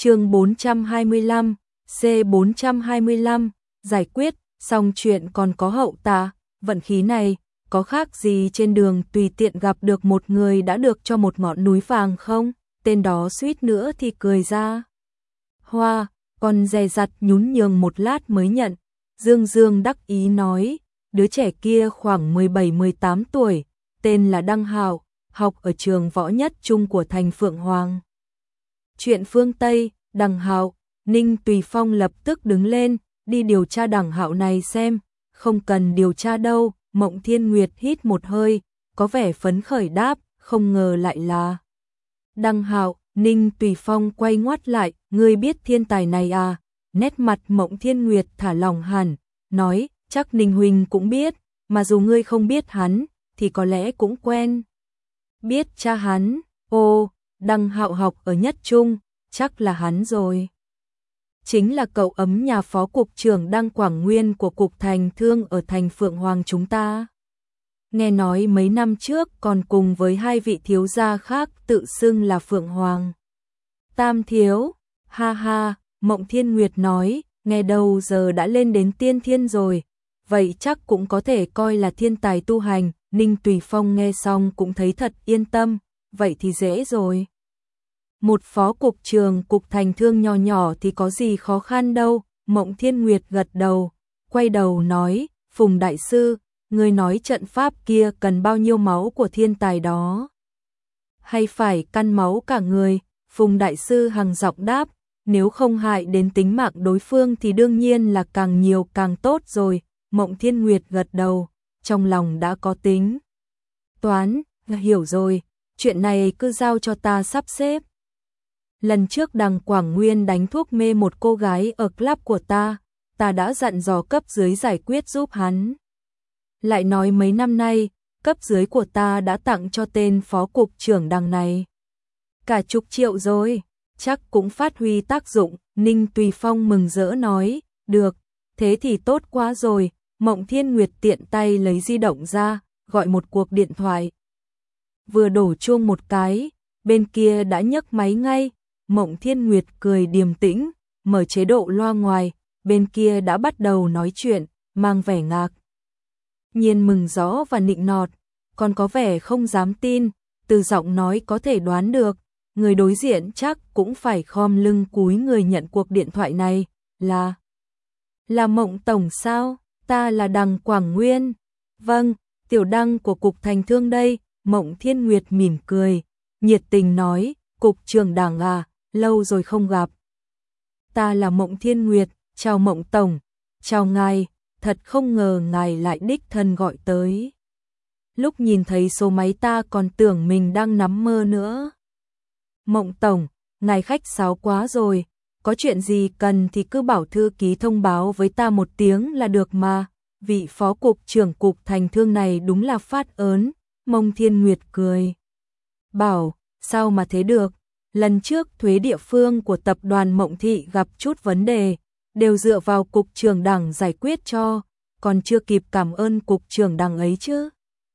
Chương 425, C425, giải quyết, xong chuyện còn có hậu tạ, vận khí này, có khác gì trên đường tùy tiện gặp được một người đã được cho một ngọn núi vàng không? Tên đó suýt nữa thì cười ra. Hoa, còn dè dặt nhún nhường một lát mới nhận, Dương Dương đắc ý nói, đứa trẻ kia khoảng 17-18 tuổi, tên là Đăng Hạo, học ở trường võ nhất trung của thành Phượng Hoàng. Chuyện phương Tây, Đằng Hạo, Ninh Tùy Phong lập tức đứng lên, đi điều tra Đằng Hạo này xem, không cần điều tra đâu, Mộng Thiên Nguyệt hít một hơi, có vẻ phấn khởi đáp, không ngờ lại là Đằng Hạo. Ninh Tùy Phong quay ngoắt lại, ngươi biết thiên tài này à? Nét mặt Mộng Thiên Nguyệt thả lỏng hẳn, nói, chắc Ninh huynh cũng biết, mà dù ngươi không biết hắn, thì có lẽ cũng quen. Biết cha hắn, ô, Đằng Hạo học ở nhất trung, chắc là hắn rồi. Chính là cậu ấm nhà phó cục trưởng Đăng Quảng Nguyên của cục thành thương ở thành Phượng Hoàng chúng ta. Nghe nói mấy năm trước còn cùng với hai vị thiếu gia khác tự xưng là Phượng Hoàng. Tam thiếu, ha ha, Mộng Thiên Nguyệt nói, nghe đâu giờ đã lên đến tiên thiên rồi, vậy chắc cũng có thể coi là thiên tài tu hành. Ninh Tùy Phong nghe xong cũng thấy thật yên tâm, vậy thì dễ rồi. Một phó cục trưởng cục thành thương nhỏ nhỏ thì có gì khó khăn đâu. Mộng Thiên Nguyệt gật đầu, quay đầu nói, Phùng đại sư, ngươi nói trận pháp kia cần bao nhiêu máu của thiên tài đó? Hay phải căn máu cả người? Phùng đại sư hằng giọng đáp, nếu không hại đến tính mạng đối phương thì đương nhiên là càng nhiều càng tốt rồi. Mộng Thiên Nguyệt gật đầu, trong lòng đã có tính toán, hiểu rồi, chuyện này cứ giao cho ta sắp xếp. Lần trước Đằng Quảng Nguyên đánh thuốc mê một cô gái ở club của ta đã dặn dò cấp dưới giải quyết giúp hắn. Lại nói mấy năm nay, cấp dưới của ta đã tặng cho tên phó cục trưởng Đằng này cả chục triệu rồi, chắc cũng phát huy tác dụng. Ninh Tùy Phong mừng rỡ nói, được, thế thì tốt quá rồi. Mộng Thiên Nguyệt tiện tay lấy di động ra, gọi một cuộc điện thoại. Vừa đổ chuông một cái, bên kia đã nhấc máy ngay. Mộng Thiên Nguyệt cười điềm tĩnh, mở chế độ loa ngoài, bên kia đã bắt đầu nói chuyện, mang vẻ ngạc nhiên mừng rõ và nịnh nọt, còn có vẻ không dám tin, từ giọng nói có thể đoán được, người đối diện chắc cũng phải khom lưng cúi người nhận cuộc điện thoại này, là Mộng tổng sao? Ta là Đằng Quảng Nguyên. Vâng, tiểu Đăng của cục thành thương đây. Mộng Thiên Nguyệt mỉm cười, nhiệt tình nói, cục trưởng Đằng à, lâu rồi không gặp. Ta là Mộng Thiên Nguyệt, chào Mộng tổng, chào ngài, thật không ngờ ngài lại đích thân gọi tới. Lúc nhìn thấy số máy ta còn tưởng mình đang nắm mơ nữa. Mộng tổng, ngài khách sáo quá rồi, có chuyện gì cần thì cứ bảo thư ký thông báo với ta một tiếng là được mà. Vị phó cục trưởng cục thành thương này đúng là phát ớn. Mộng Thiên Nguyệt cười, bảo, sao mà thế được, lần trước thuế địa phương của tập đoàn Mộng Thị gặp chút vấn đề, đều dựa vào cục trưởng Đằng giải quyết cho, còn chưa kịp cảm ơn cục trưởng Đằng ấy chứ.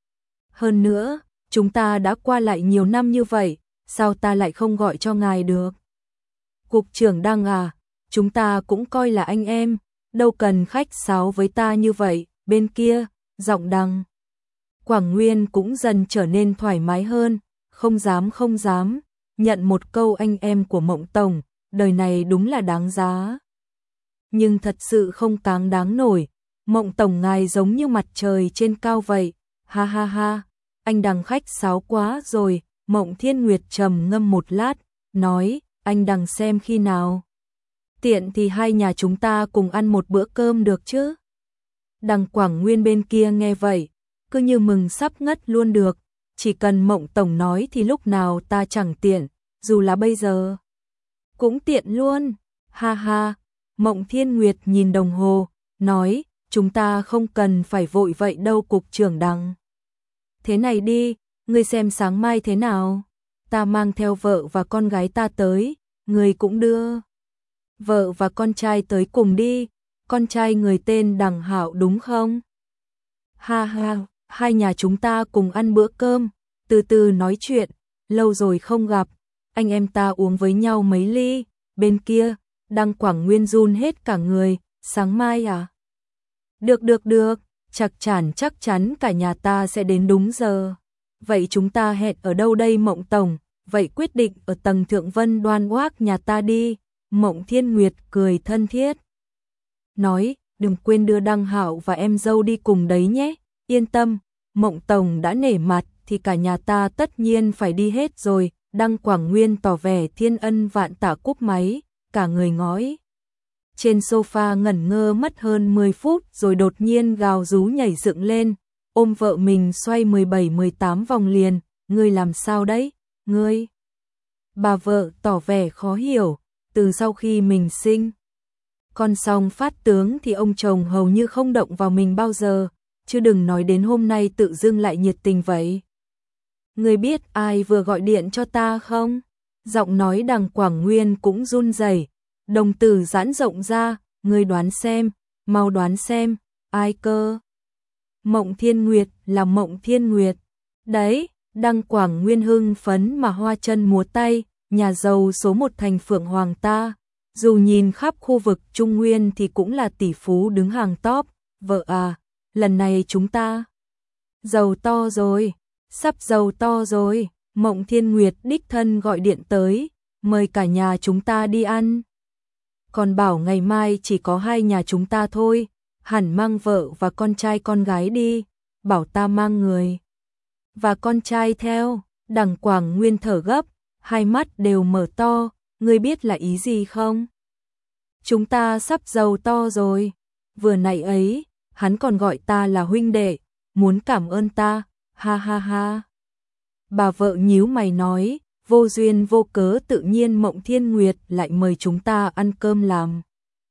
Hơn nữa, chúng ta đã qua lại nhiều năm như vậy, sao ta lại không gọi cho ngài được? Cục trưởng Đằng à, chúng ta cũng coi là anh em, đâu cần khách sáo với ta như vậy. Bên kia, giọng Đằng Quảng Nguyên cũng dần trở nên thoải mái hơn, không dám, nhận một câu anh em của Mộng tổng, đời này đúng là đáng giá. Nhưng thật sự không cáng đáng nổi, Mộng tổng ngài giống như mặt trời trên cao vậy, ha ha ha, anh Đằng khách sáo quá rồi. Mộng Thiên Nguyệt trầm ngâm một lát, nói, anh Đằng xem khi nào tiện thì hai nhà chúng ta cùng ăn một bữa cơm được chứ. Đằng Quảng Nguyên bên kia nghe vậy, cứ như mừng sắp ngất luôn được, chỉ cần Mộng tổng nói thì lúc nào ta chẳng tiện, dù là bây giờ cũng tiện luôn, ha ha. Mộng Thiên Nguyệt nhìn đồng hồ, nói, chúng ta không cần phải vội vậy đâu cục trưởng Đằng. Thế này đi, ngươi xem sáng mai thế nào, ta mang theo vợ và con gái ta tới, ngươi cũng đưa vợ và con trai tới cùng đi, con trai người tên Đằng Hạo đúng không? Ha ha, hai nhà chúng ta cùng ăn bữa cơm, từ từ nói chuyện, lâu rồi không gặp, anh em ta uống với nhau mấy ly, bên kia, Đăng Quảng Nguyên run hết cả người, sáng mai à? Được, chắc chắn cả nhà ta sẽ đến đúng giờ. Vậy chúng ta hẹn ở đâu đây Mộng Tổng? Vậy quyết định ở tầng Thượng Vân Đoan Oác nhà ta đi. Mộng Thiên Nguyệt cười thân thiết. Nói, đừng quên đưa Đăng Hạo và em dâu đi cùng đấy nhé. Yên tâm, Mộng Tổng đã nể mặt thì cả nhà ta tất nhiên phải đi hết rồi. Đăng Quảng Nguyên tỏ vẻ thiên ân vạn tạ cúp máy, cả người ngói. Trên sofa ngẩn ngơ mất hơn 10 phút rồi đột nhiên gào rú nhảy dựng lên, ôm vợ mình xoay 17-18 vòng liền. Ngươi làm sao đấy? Ngươi? Bà vợ tỏ vẻ khó hiểu, từ sau khi mình sinh con xong phát tướng thì ông chồng hầu như không động vào mình bao giờ, chứ đừng nói đến hôm nay tự dưng lại nhiệt tình vậy. Ngươi biết ai vừa gọi điện cho ta không? Giọng nói Đằng Quảng Nguyên cũng run rẩy, đồng tử giãn rộng ra, ngươi đoán xem, mau đoán xem, ai cơ? Mộng Thiên Nguyệt, là Mộng Thiên Nguyệt. Đấy, Đăng Quảng Nguyên hưng phấn mà hoa chân múa tay, nhà giàu số 1 thành Phượng Hoàng ta, dù nhìn khắp khu vực Trung Nguyên thì cũng là tỷ phú đứng hàng top. Vợ à, lần này chúng ta giàu to rồi, sắp giàu to rồi. Mộng Thiên Nguyệt đích thân gọi điện tới, mời cả nhà chúng ta đi ăn. Còn bảo ngày mai chỉ có 2 nhà chúng ta thôi, hẳn mang vợ và con trai con gái đi, bảo ta mang người và con trai theo. Đằng Quảng Nguyên thở gấp, hai mắt đều mở to, ngươi biết là ý gì không? Chúng ta sắp giàu to rồi. Vừa nãy ấy, hắn còn gọi ta là huynh đệ, muốn cảm ơn ta, ha ha ha. Bà vợ nhíu mày nói, vô duyên vô cớ tự nhiên Mộng Thiên Nguyệt lại mời chúng ta ăn cơm làm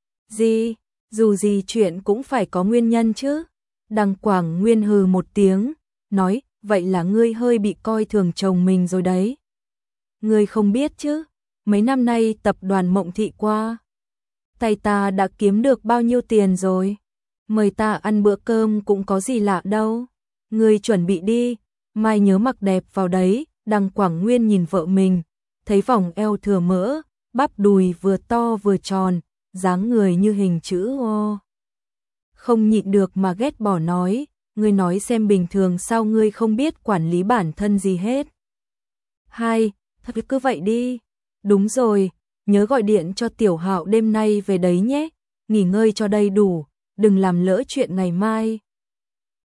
gì? Dù gì chuyện cũng phải có nguyên nhân chứ. Đằng Quảng Nguyên hừ một tiếng, nói, vậy là ngươi hơi bị coi thường chồng mình rồi đấy. Ngươi không biết chứ, mấy năm nay tập đoàn Mộng Thị qua tay ta đã kiếm được bao nhiêu tiền rồi. Mời ta ăn bữa cơm cũng có gì lạ đâu. Ngươi chuẩn bị đi, mai nhớ mặc đẹp vào đấy. Đằng Quảng Nguyên nhìn vợ mình, thấy vòng eo thừa mỡ, bắp đùi vừa to vừa tròn, dáng người như hình chữ O. Không nhịn được mà ghét bỏ nói, ngươi nói xem bình thường sao ngươi không biết quản lý bản thân gì hết. Hai, thật cứ vậy đi. Đúng rồi, nhớ gọi điện cho Tiểu Hạo đêm nay về đấy nhé, nghỉ ngơi cho đầy đủ, đừng làm lỡ chuyện ngày mai.